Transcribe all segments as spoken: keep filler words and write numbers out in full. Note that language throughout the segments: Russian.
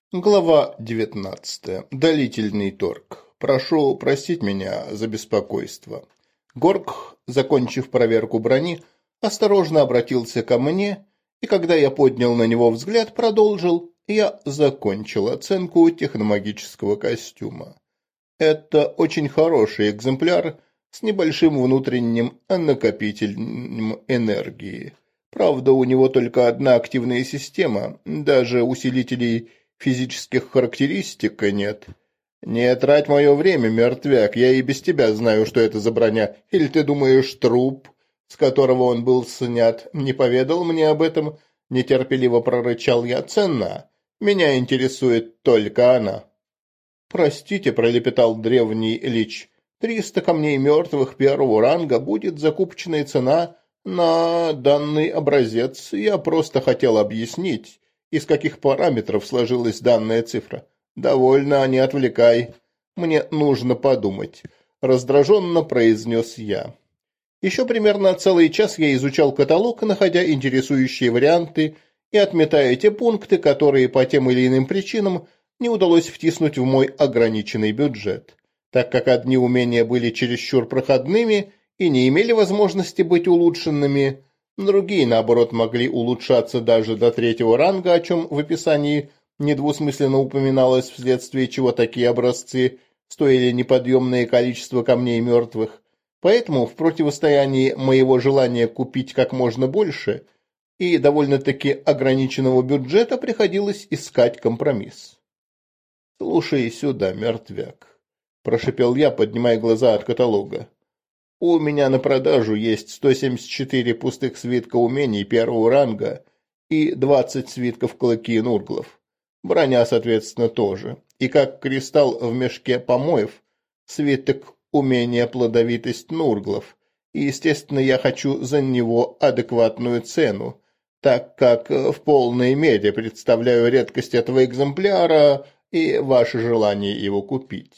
Глава девятнадцатая. Длительный торг. Прошу простить меня за беспокойство. Горг, закончив проверку брони, осторожно обратился ко мне, и когда я поднял на него взгляд, продолжил: я закончил оценку техномагического костюма. Это очень хороший экземпляр с небольшим внутренним накопителем энергии. Правда, у него только одна активная система, даже усилителей физических характеристик нет. Не трать мое время, мертвяк, я и без тебя знаю, что это за броня. Или ты думаешь, труп, с которого он был снят, не поведал мне об этом? Нетерпеливо прорычал я: цена. Меня интересует только она. Простите, пролепетал древний лич. Триста камней мертвых первого ранга будет закупочная цена на данный образец. Я просто хотел объяснить, из каких параметров сложилась данная цифра. Довольно, не отвлекай. Мне нужно подумать, раздраженно произнес я. Еще примерно целый час я изучал каталог, находя интересующие варианты и отметая те пункты, которые по тем или иным причинам не удалось втиснуть в мой ограниченный бюджет, так как одни умения были чересчур проходными и не имели возможности быть улучшенными, другие, наоборот, могли улучшаться даже до третьего ранга, о чем в описании недвусмысленно упоминалось, вследствие чего такие образцы стоили неподъемное количество камней мертвых. Поэтому в противостоянии моего желания купить как можно больше и довольно-таки ограниченного бюджета приходилось искать компромисс. «Слушай сюда, мертвяк», – прошипел я, поднимая глаза от каталога. «У меня на продажу есть сто семьдесят четыре пустых свитка умений первого ранга и двадцать свитков клыки нурглов. Броня, соответственно, тоже. И как кристалл в мешке помоев, свиток умения плодовитость нурглов. И, естественно, я хочу за него адекватную цену, так как в полной мере представляю редкость этого экземпляра и ваше желание его купить.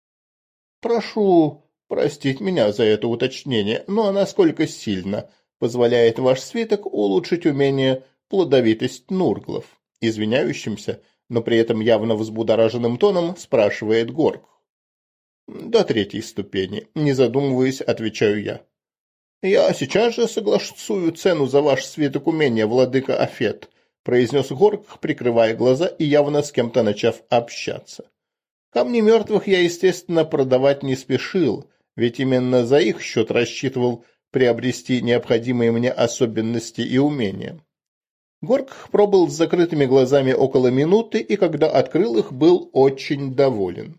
Прошу простить меня за это уточнение, но насколько сильно позволяет ваш свиток улучшить умение плодовитость нурглов? Извиняющимся, но при этом явно взбудораженным тоном спрашивает Горг. До третьей ступени, не задумываясь, отвечаю я. Я сейчас же согласую цену за ваш свиток умения, владыка Афет, произнес Горг, прикрывая глаза и явно с кем-то начав общаться. Камни мертвых я, естественно, продавать не спешил, ведь именно за их счет рассчитывал приобрести необходимые мне особенности и умения. Горг пробыл с закрытыми глазами около минуты, и когда открыл их, был очень доволен.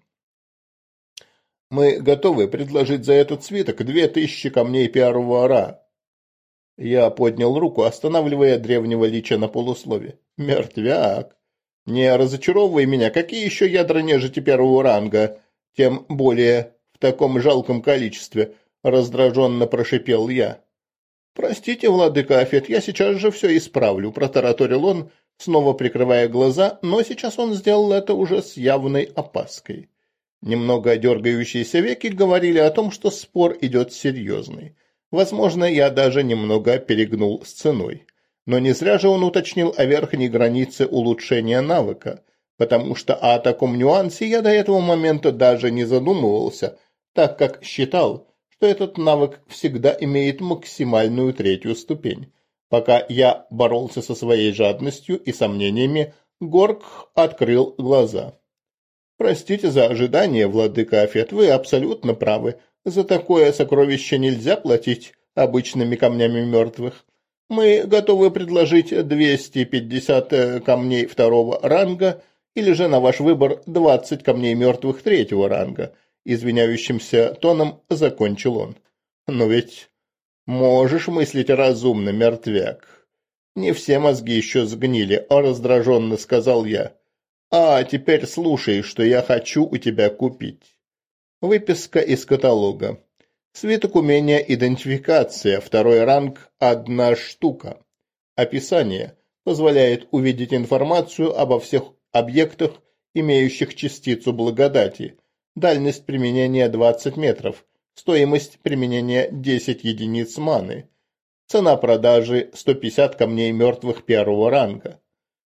«Мы готовы предложить за этот свиток две тысячи камней первого ра». Я поднял руку, останавливая древнего лича на полуслове. «Мертвяк! Не разочаровывай меня, какие еще ядра нежити первого ранга, тем более в таком жалком количестве», — раздраженно прошипел я. «Простите, владыка Афет, я сейчас же все исправлю», — протараторил он, снова прикрывая глаза, но сейчас он сделал это уже с явной опаской. Немного дергающиеся веки говорили о том, что спор идет серьезный. Возможно, я даже немного перегнул с ценой. Но не зря же он уточнил о верхней границе улучшения навыка, потому что о таком нюансе я до этого момента даже не задумывался, так как считал, что этот навык всегда имеет максимальную третью ступень. Пока я боролся со своей жадностью и сомнениями, Горг открыл глаза. «Простите за ожидание, владыка Афет, вы абсолютно правы. За такое сокровище нельзя платить обычными камнями мертвых. Мы готовы предложить двести пятьдесят камней второго ранга или же на ваш выбор двадцать камней мертвых третьего ранга», — извиняющимся тоном закончил он. «Но ведь можешь мыслить разумно, мертвяк. Не все мозги еще сгнили», — раздраженно сказал я. «А теперь слушай, что я хочу у тебя купить». Выписка из каталога. Свиток умения идентификация, второй ранг – одна штука. Описание позволяет увидеть информацию обо всех объектах, имеющих частицу благодати. Дальность применения двадцать метров. Стоимость применения десять единиц маны. Цена продажи сто пятьдесят камней мертвых первого ранга.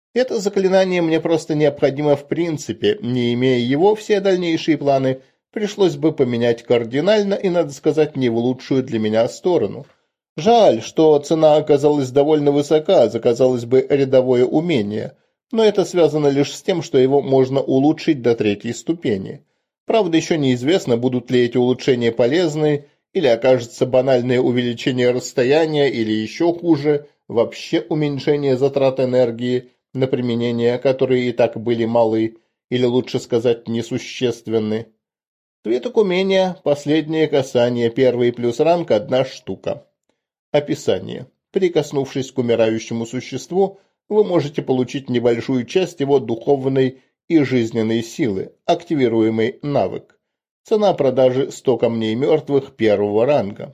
Это заклинание мне просто необходимо в принципе, не имея его, все дальнейшие планы пришлось бы поменять кардинально и, надо сказать, не в лучшую для меня сторону. Жаль, что цена оказалась довольно высока за, казалось бы, рядовое умение, но это связано лишь с тем, что его можно улучшить до третьей ступени. Правда, еще неизвестно, будут ли эти улучшения полезны, или окажется банальное увеличение расстояния, или еще хуже, вообще уменьшение затрат энергии на применения, которые и так были малы, или лучше сказать, несущественны. Свиток умения, последнее касание, первый плюс ранг, одна штука. Описание. Прикоснувшись к умирающему существу, вы можете получить небольшую часть его духовной и жизненной силы, активируемый навык. Цена продажи сто камней мертвых первого ранга.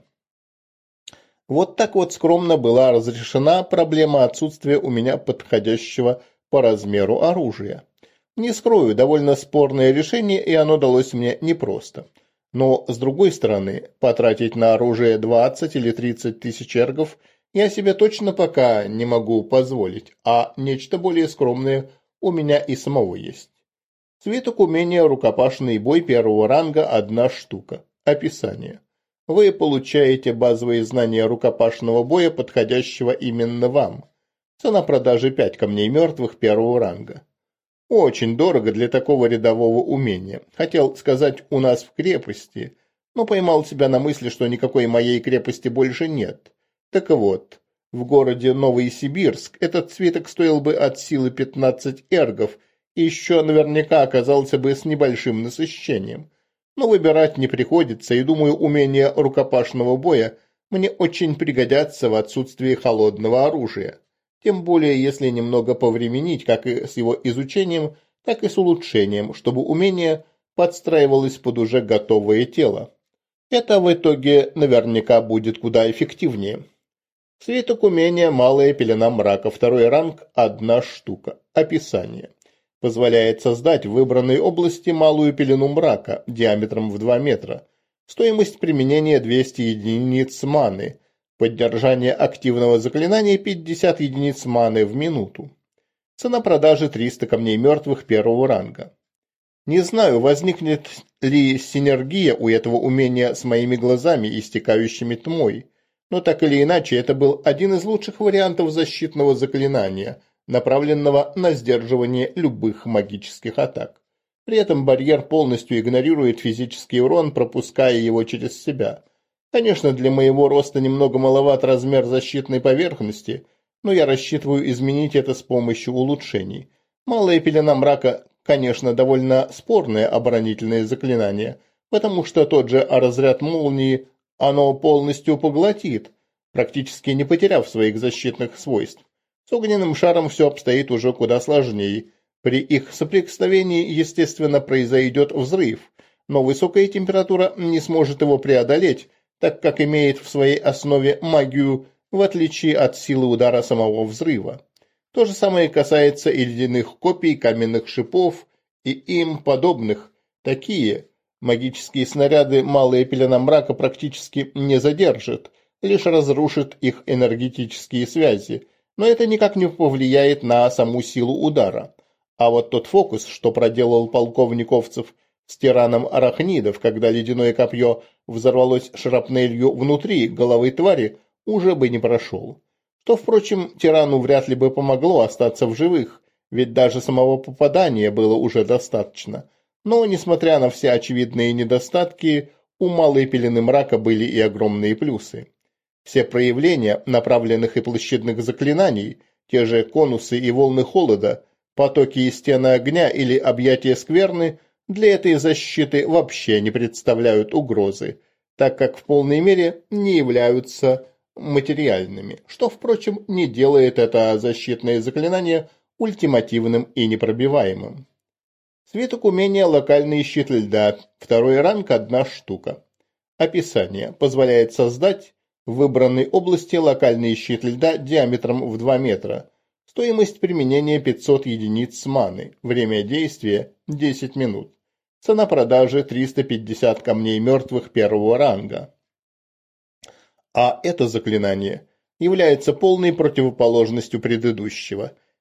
Вот так вот скромно была разрешена проблема отсутствия у меня подходящего по размеру оружия. Не скрою, довольно спорное решение, и оно далось мне непросто. Но, с другой стороны, потратить на оружие двадцать или тридцать тысяч эргов я себе точно пока не могу позволить, а нечто более скромное у меня и самого есть. Свиток умения рукопашный бой первого ранга – одна штука. Описание. Вы получаете базовые знания рукопашного боя, подходящего именно вам. Цена продажи пять камней мертвых первого ранга. Очень дорого для такого рядового умения. Хотел сказать «у нас в крепости», но поймал себя на мысли, что никакой моей крепости больше нет. Так вот, в городе Новосибирск этот свиток стоил бы от силы пятнадцать эргов и еще наверняка оказался бы с небольшим насыщением. Но выбирать не приходится, и думаю, умения рукопашного боя мне очень пригодятся в отсутствии холодного оружия. Тем более, если немного повременить, как и с его изучением, так и с улучшением, чтобы умение подстраивалось под уже готовое тело. Это в итоге наверняка будет куда эффективнее. Свиток умения «Малая пелена мрака», второй ранг – одна штука. Описание. Позволяет создать в выбранной области малую пелену мрака диаметром в два метра. Стоимость применения двести единиц маны. Поддержание активного заклинания пятьдесят единиц маны в минуту. Цена продажи триста камней мертвых первого ранга. Не знаю, возникнет ли синергия у этого умения с моими глазами, истекающими тьмой, но так или иначе это был один из лучших вариантов защитного заклинания, направленного на сдерживание любых магических атак. При этом барьер полностью игнорирует физический урон, пропуская его через себя. Конечно, для моего роста немного маловат размер защитной поверхности, но я рассчитываю изменить это с помощью улучшений. Малая пелена мрака, конечно, довольно спорное оборонительное заклинание, потому что тот же разряд молнии оно полностью поглотит, практически не потеряв своих защитных свойств. С огненным шаром все обстоит уже куда сложнее. При их соприкосновении, естественно, произойдет взрыв, но высокая температура не сможет его преодолеть, так как имеет в своей основе магию, в отличие от силы удара самого взрыва. То же самое касается и ледяных копий, каменных шипов и им подобных. Такие магические снаряды малая пелена мрака практически не задержит, лишь разрушит их энергетические связи, но это никак не повлияет на саму силу удара. А вот тот фокус, что проделал полковник Овцев с тираном арахнидов, когда ледяное копье взорвалось шрапнелью внутри головы твари, уже бы не прошел. Что, впрочем, тирану вряд ли бы помогло остаться в живых, ведь даже самого попадания было уже достаточно. Но, несмотря на все очевидные недостатки, у малой пелены мрака были и огромные плюсы. Все проявления направленных и площадных заклинаний, те же конусы и волны холода, потоки и стены огня или объятия скверны, для этой защиты вообще не представляют угрозы, так как в полной мере не являются материальными, что, впрочем, не делает это защитное заклинание ультимативным и непробиваемым. Свиток умения «Локальный щит льда», второй ранг – одна штука. Описание. Позволяет создать в выбранной области локальный щит льда диаметром в два метра. Стоимость применения пятьсот единиц маны. Время действия – десять минут. Цена продажи – триста пятьдесят камней мертвых первого ранга. А это заклинание является полной противоположностью предыдущего.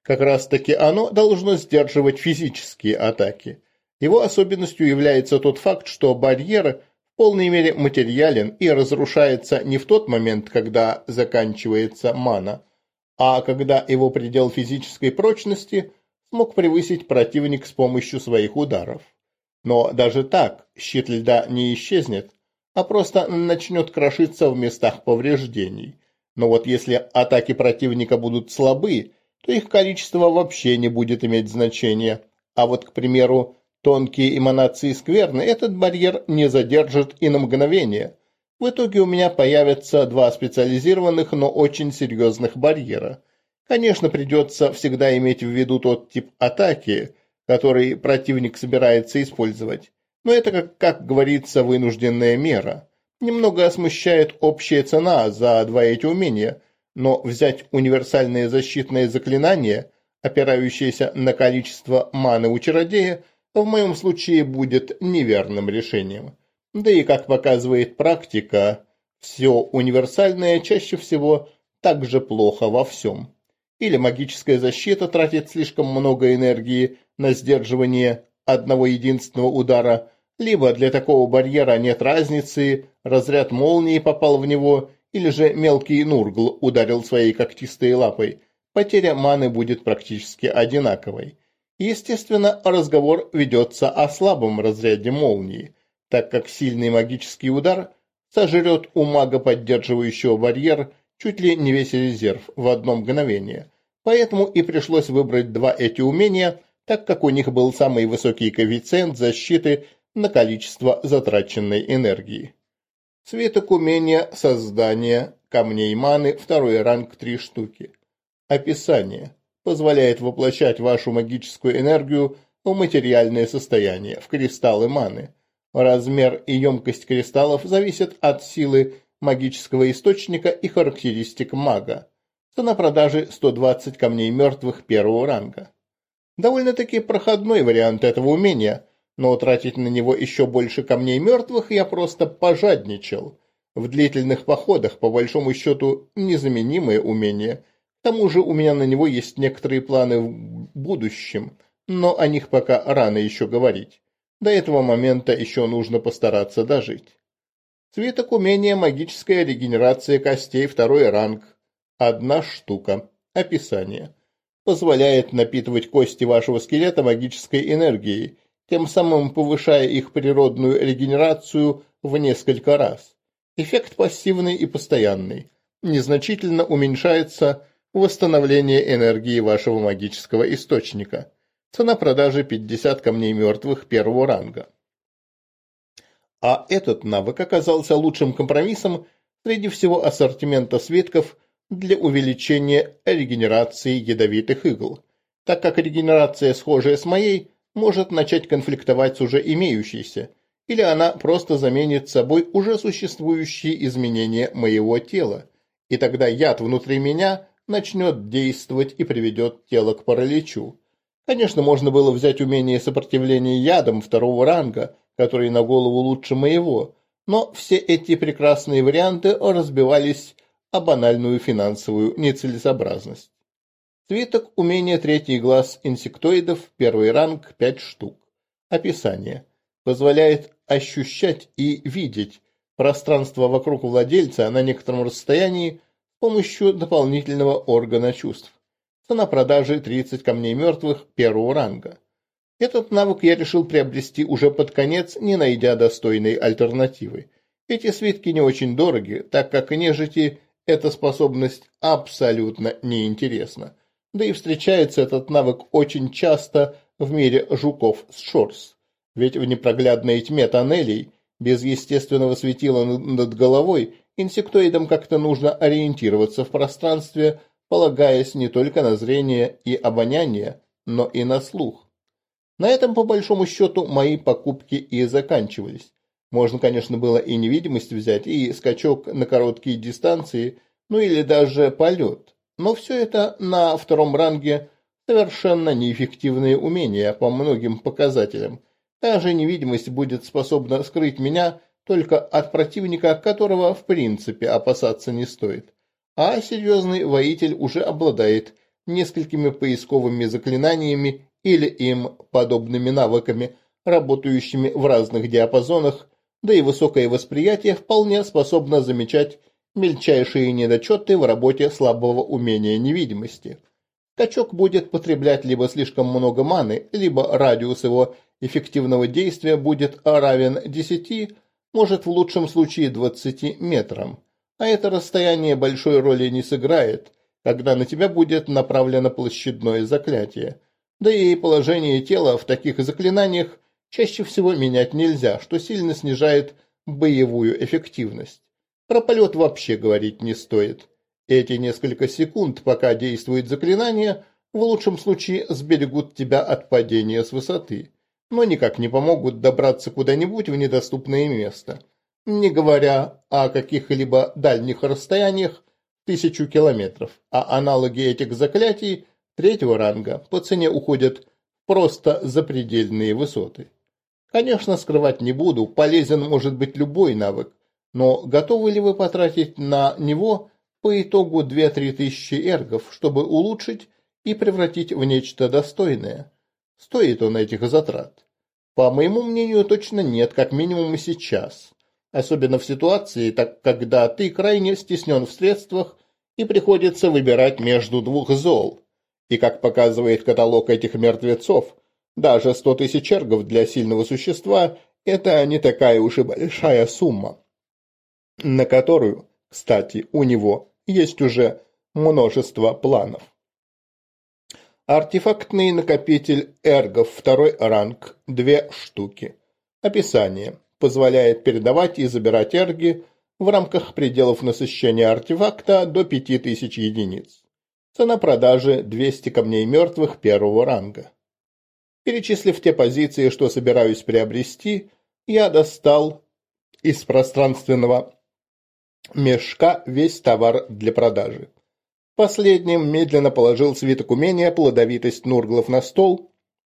Как раз-таки оно должно сдерживать физические атаки. Его особенностью является тот факт, что барьер в полной мере материален и разрушается не в тот момент, когда заканчивается мана, а когда его предел физической прочности смог превысить противник с помощью своих ударов. Но даже так щит льда не исчезнет, а просто начнет крошиться в местах повреждений. Но вот если атаки противника будут слабы, то их количество вообще не будет иметь значения. А вот, к примеру, тонкие эманации скверны этот барьер не задержит и на мгновение. В итоге у меня появятся два специализированных, но очень серьезных барьера. Конечно, придется всегда иметь в виду тот тип атаки, который противник собирается использовать. Но это, как, как говорится, вынужденная мера. Немного смущает общая цена за два эти умения, но взять универсальное защитное заклинание, опирающееся на количество маны у чародея, в моем случае будет неверным решением. Да и, как показывает практика, все универсальное чаще всего так же плохо во всем. Или магическая защита тратит слишком много энергии на сдерживание одного единственного удара, либо для такого барьера нет разницы, разряд молнии попал в него, или же мелкий нургл ударил своей когтистой лапой. Потеря маны будет практически одинаковой. Естественно, разговор ведется о слабом разряде молнии, так как сильный магический удар сожрет у мага, поддерживающего барьер, чуть ли не весь резерв в одно мгновение. Поэтому и пришлось выбрать два эти умения, так как у них был самый высокий коэффициент защиты на количество затраченной энергии. Свиток умения создания камней маны, второй ранг, три штуки. Описание. Позволяет воплощать вашу магическую энергию в материальное состояние, в кристаллы маны. Размер и емкость кристаллов зависят от силы магического источника и характеристик мага. Цена продажи сто двадцать камней мертвых первого ранга. Довольно-таки проходной вариант этого умения, но тратить на него еще больше камней мертвых я просто пожадничал. В длительных походах, по большому счету, незаменимое умение. К тому же у меня на него есть некоторые планы в будущем, но о них пока рано еще говорить. До этого момента еще нужно постараться дожить. Свиток умения магическая регенерация костей, второй ранг. Одна штука. Описание. Позволяет напитывать кости вашего скелета магической энергией, тем самым повышая их природную регенерацию в несколько раз. Эффект пассивный и постоянный. Незначительно уменьшается восстановление энергии вашего магического источника. Цена продажи пятьдесят камней мертвых первого ранга. А этот навык оказался лучшим компромиссом среди всего ассортимента свитков для увеличения регенерации ядовитых игл, так как регенерация, схожая с моей, может начать конфликтовать с уже имеющейся, или она просто заменит собой уже существующие изменения моего тела, и тогда яд внутри меня начнет действовать и приведет тело к параличу. Конечно, можно было взять умение сопротивления ядам второго ранга, который на голову лучше моего, но все эти прекрасные варианты разбивались о банальную финансовую нецелесообразность. Свиток умения третий глаз инсектоидов, первый ранг, пять штук. Описание. Позволяет ощущать и видеть пространство вокруг владельца на некотором расстоянии с помощью дополнительного органа чувств. Цена продажи тридцать камней мертвых первого ранга. Этот навык я решил приобрести уже под конец, не найдя достойной альтернативы. Эти свитки не очень дороги, так как нежити эта способность абсолютно неинтересна. Да и встречается этот навык очень часто в мире жуков с шорс. Ведь в непроглядной тьме тоннелей, без естественного светила над головой, инсектоидам как-то нужно ориентироваться в пространстве, полагаясь не только на зрение и обоняние, но и на слух. На этом, по большому счету, мои покупки и заканчивались. Можно, конечно, было и невидимость взять, и скачок на короткие дистанции, ну или даже полет. Но все это на втором ранге совершенно неэффективные умения по многим показателям. Та же невидимость будет способна скрыть меня только от противника, которого в принципе опасаться не стоит. А серьезный воитель уже обладает несколькими поисковыми заклинаниями или им подобными навыками, работающими в разных диапазонах, да и высокое восприятие вполне способно замечать мельчайшие недочеты в работе слабого умения невидимости. Качок будет потреблять либо слишком много маны, либо радиус его эффективного действия будет равен десяти, может в лучшем случае двадцати метрам. А это расстояние большой роли не сыграет, когда на тебя будет направлено площадное заклятие. Да и положение тела в таких заклинаниях чаще всего менять нельзя, что сильно снижает боевую эффективность. Про полет вообще говорить не стоит. Эти несколько секунд, пока действует заклинание, в лучшем случае сберегут тебя от падения с высоты, но никак не помогут добраться куда-нибудь в недоступное место, не говоря о каких-либо дальних расстояниях тысячу километров, а аналоги этих заклятий третьего ранга по цене уходят просто запредельные высоты. Конечно, скрывать не буду, полезен может быть любой навык, но готовы ли вы потратить на него по итогу две-три тысячи эргов, чтобы улучшить и превратить в нечто достойное? Стоит он этих затрат? По моему мнению, точно нет, как минимум и сейчас. Особенно в ситуации, так, когда ты крайне стеснен в средствах и приходится выбирать между двух зол. И как показывает каталог этих мертвецов, даже сто тысяч эргов для сильного существа – это не такая уж и большая сумма, на которую, кстати, у него есть уже множество планов. Артефактный накопитель эргов второй ранг, две штуки. Описание. Позволяет передавать и забирать эрги в рамках пределов насыщения артефакта до пяти тысяч единиц. Цена продажи двести камней мертвых первого ранга. Перечислив те позиции, что собираюсь приобрести, я достал из пространственного мешка весь товар для продажи. Последним медленно положил свиток умения плодовитость нурглов на стол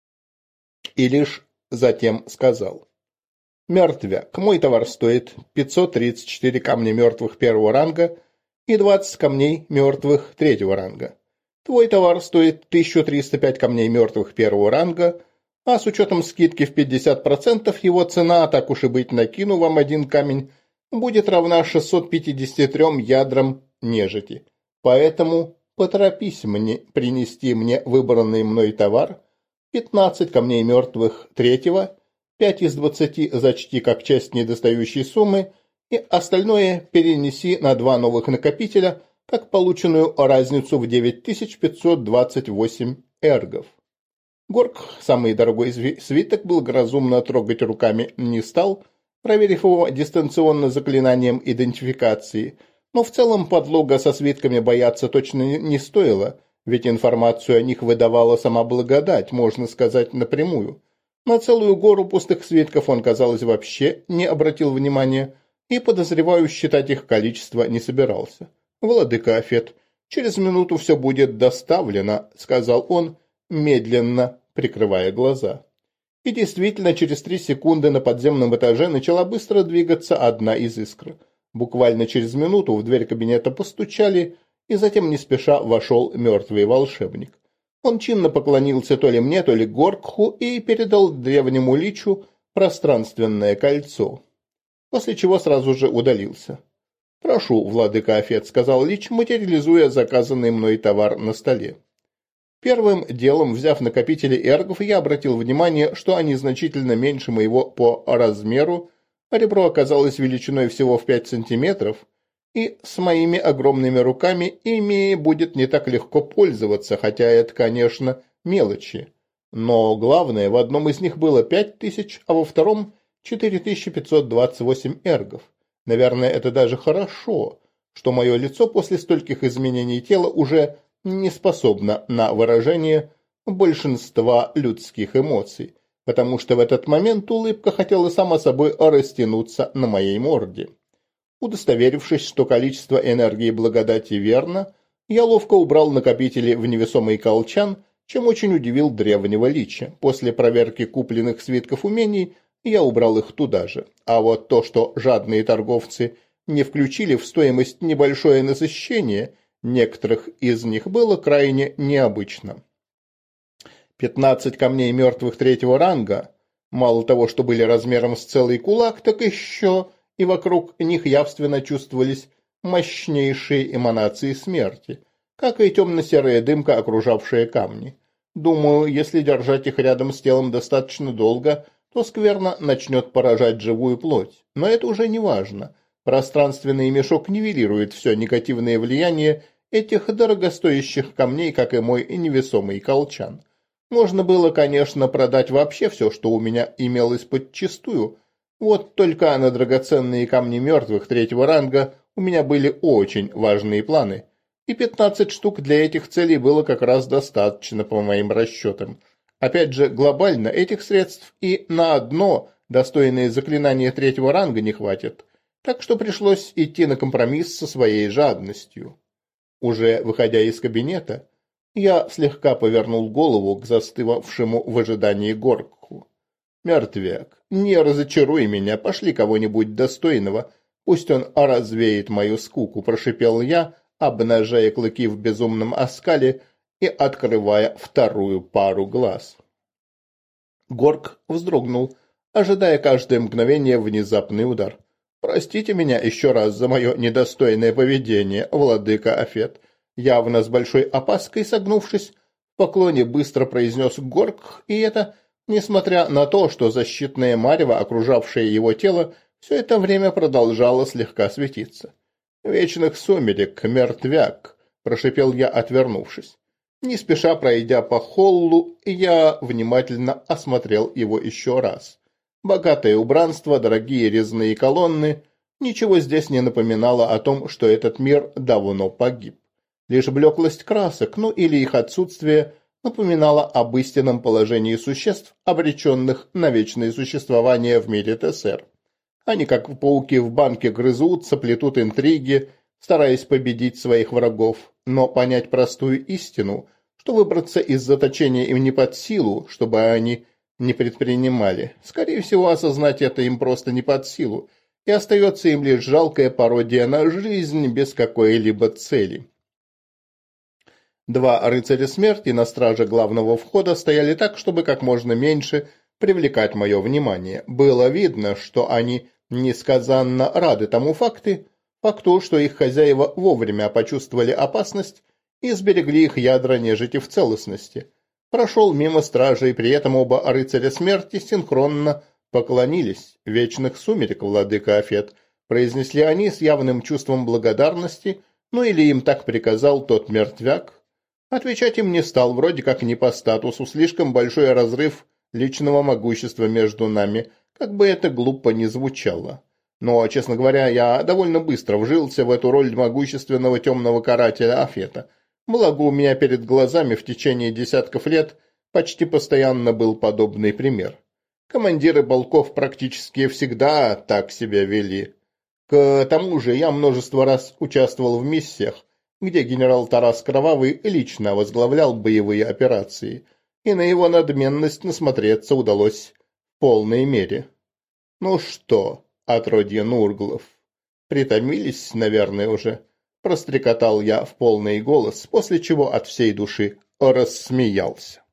и лишь затем сказал: «Мертвяк, мой товар стоит пятьсот тридцать четыре камня мертвых первого ранга и двадцать камней мертвых третьего ранга. Твой товар стоит тысяча триста пять камней мертвых первого ранга, а с учетом скидки в пятьдесят процентов его цена, так уж и быть, накину вам один камень, будет равна шестьсот пятидесяти трём ядрам нежити. Поэтому поторопись мне принести мне выбранный мной товар, пятнадцать камней мертвых третьего, пять из двадцати зачти как часть недостающей суммы, и остальное перенеси на два новых накопителя, как полученную разницу в девять тысяч пятьсот двадцать восемь эргов». Горк, самый дорогой свиток, благоразумно трогать руками не стал, проверив его дистанционно заклинанием идентификации, но в целом подлога со свитками бояться точно не стоило, ведь информацию о них выдавала сама благодать, можно сказать, напрямую. На целую гору пустых свитков он, казалось, вообще не обратил внимания и, подозреваю, считать их количество не собирался. «Владыка Афет, через минуту все будет доставлено», — сказал он, медленно прикрывая глаза. И действительно, через три секунды на подземном этаже начала быстро двигаться одна из искр. Буквально через минуту в дверь кабинета постучали, и затем не спеша вошел мертвый волшебник. Он чинно поклонился то ли мне, то ли Горкху и передал древнему личу пространственное кольцо, после чего сразу же удалился. «Прошу, владыка Афет», — сказал лич, материализуя заказанный мной товар на столе. Первым делом, взяв накопители эргов, я обратил внимание, что они значительно меньше моего по размеру, ребро оказалось величиной всего в пять сантиметров, и с моими огромными руками ими будет не так легко пользоваться, хотя это, конечно, мелочи. Но главное, в одном из них было пять тысяч, а во втором четыре тысячи пятьсот двадцать восемь эргов. Наверное, это даже хорошо, что мое лицо после стольких изменений тела уже не способно на выражение большинства людских эмоций, потому что в этот момент улыбка хотела сама собой растянуться на моей морде. Удостоверившись, что количество энергии благодати верно, я ловко убрал накопители в невесомый колчан, чем очень удивил древнего лича. После проверки купленных свитков умений я убрал их туда же. А вот то, что жадные торговцы не включили в стоимость небольшое насыщение, некоторых из них было крайне необычно. Пятнадцать камней мертвых третьего ранга, мало того, что были размером с целый кулак, так еще и вокруг них явственно чувствовались мощнейшие эманации смерти, как и темно-серая дымка, окружавшая камни. Думаю, если держать их рядом с телом достаточно долго, то скверна начнет поражать живую плоть. Но это уже не важно. Пространственный мешок нивелирует все негативное влияние этих дорогостоящих камней, как и мой невесомый колчан. Можно было, конечно, продать вообще все, что у меня имелось подчистую. Вот только на драгоценные камни мертвых третьего ранга у меня были очень важные планы. И пятнадцать штук для этих целей было как раз достаточно, по моим расчетам. Опять же, глобально этих средств и на одно достойное заклинание третьего ранга не хватит. Так что пришлось идти на компромисс со своей жадностью. Уже выходя из кабинета, я слегка повернул голову к застывавшему в ожидании Горку. «Мертвяк, не разочаруй меня, пошли кого-нибудь достойного, пусть он развеет мою скуку», – прошипел я, обнажая клыки в безумном оскале и открывая вторую пару глаз. Горк вздрогнул, ожидая каждое мгновение внезапный удар. «Простите меня еще раз за мое недостойное поведение, владыка Афет», явно с большой опаской согнувшись, в поклоне быстро произнес Горк, и это, несмотря на то, что защитное марево, окружавшее его тело, все это время продолжало слегка светиться. «Вечных сумерек, мертвяк», – прошипел я, отвернувшись. Не спеша пройдя по холлу, я внимательно осмотрел его еще раз. Богатое убранство, дорогие резные колонны – ничего здесь не напоминало о том, что этот мир давно погиб. Лишь блеклость красок, ну или их отсутствие, напоминало об истинном положении существ, обреченных на вечное существование в мире ТСР. Они, как пауки в банке, грызутся, плетут интриги, стараясь победить своих врагов, но понять простую истину, что выбраться из заточения им не под силу, чтобы они не предпринимали. Скорее всего, осознать это им просто не под силу, и остается им лишь жалкая пародия на жизнь без какой-либо цели. Два рыцаря смерти на страже главного входа стояли так, чтобы как можно меньше привлекать мое внимание. Было видно, что они несказанно рады тому факту, факту, что их хозяева вовремя почувствовали опасность и сберегли их ядра нежити в целостности. Прошел мимо стражей, при этом оба рыцаря смерти синхронно поклонились. «Вечных сумерек, владыка Афет», произнесли они с явным чувством благодарности, ну или им так приказал тот мертвяк. Отвечать им не стал, вроде как не по статусу, слишком большой разрыв личного могущества между нами, как бы это глупо ни звучало. Но, честно говоря, я довольно быстро вжился в эту роль могущественного темного карателя Афета. Благо, у меня перед глазами в течение десятков лет почти постоянно был подобный пример. Командиры полков практически всегда так себя вели. К тому же я множество раз участвовал в миссиях, где генерал Тарас Кровавый лично возглавлял боевые операции, и на его надменность насмотреться удалось в полной мере. «Ну что, отродье Нурглов, притомились, наверное, уже?» – прострекотал я в полный голос, после чего от всей души рассмеялся.